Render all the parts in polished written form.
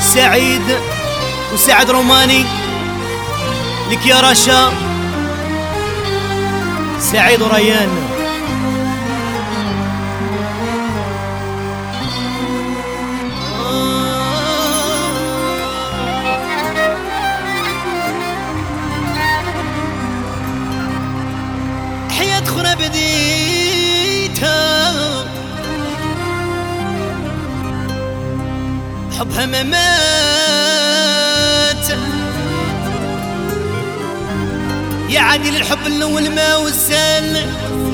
سعيد وسعد روماني لك يا رشا، سعيد وريان. حياة خرا بديتها حبها ما مات، يا عادل الحب الاول ما وسال،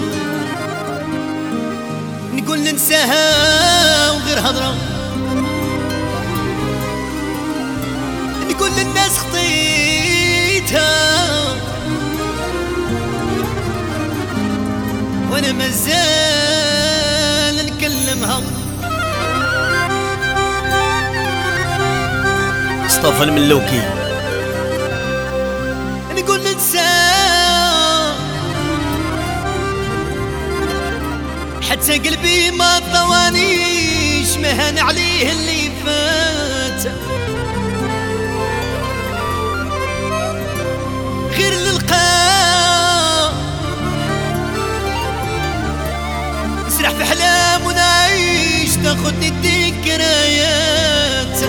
نقول ننساها وغير هضره، نقول للناس خطيتها وانا مازال نكلمها. مصطفى الملوكي نقول ننسى حتى قلبي ما طوانيش، مهان عليه اللي فات، غير نلقاه نسرح في احلام ونعيش، تاخدني الذكريات،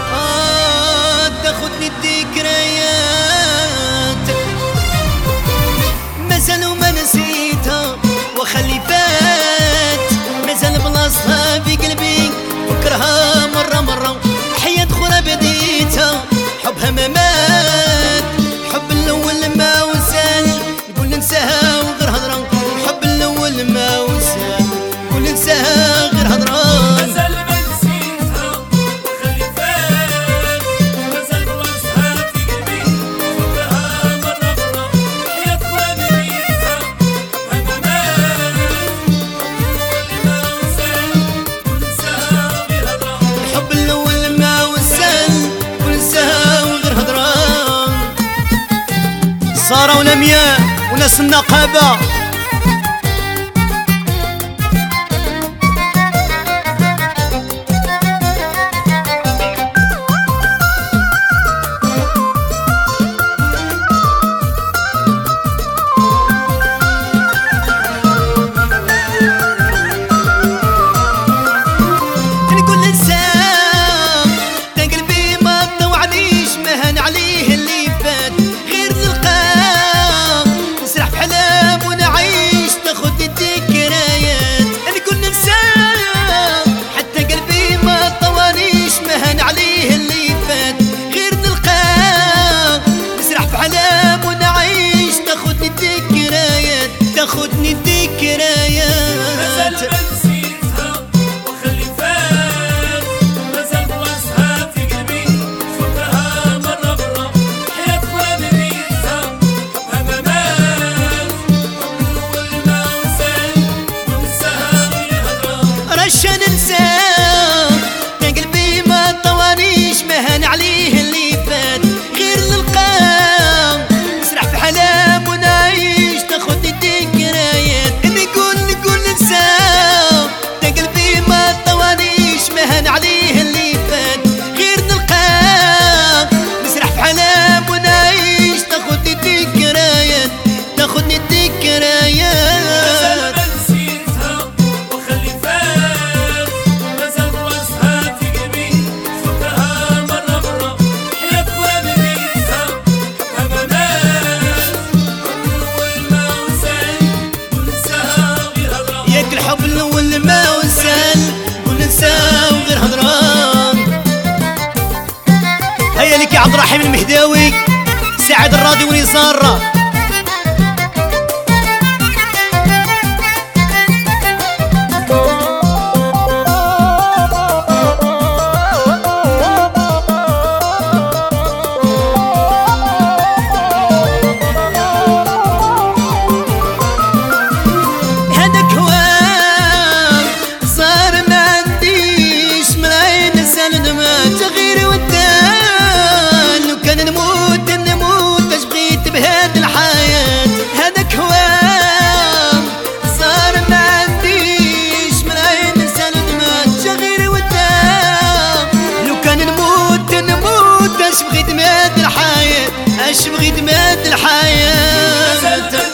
تاخدني الذكريات، مازال وما نسيتها وخلي فات، مازال بلاصتها في قلبي فكرها مرة مرة. حياة خرا بديتها حبها ما مات، حب الأول ما وسال، نقول ننساها وغير هضرة، حب الأول ما وسال، نقول ننساها غير هضرة. صاروا ولمياء وناس النقابة نقول للسام تا قلبي ما طوعنيش، مهان عليه اللي فات، غير نلقاه نسرح في حلام ونعيش، تاخدني الذكريات، نقول ننساه حتى قلبي ما طوانيش، مهان عليه اللي فات، غير نلقاه نسرح في حلام ونعيش، تاخدني الذكريات، تاخدني الذكريات. رشا ننساه تا قلبي ما طوانيش، مهان عليه اللي فات، غير نلقاه نسرح في حلام ونعيش، تاخدني الذكريات، نقول ننساه تا قلبي ما طوانيش، مهان عليه اللي فات، غير نلقاه نسرح في حلام ونعيش، تاخدني الذكريات، تاخدني الذكريات. الحب الأول ما وسال، وننساه وغير هضران. هيا لك يا عبد الرحيم المهداوي، سعد الراضي ونزار. تغير ودان، لو كان نموت اش بغيت بهاد الحال. بغيت مات الحياة، اش بغيت مات الحياة.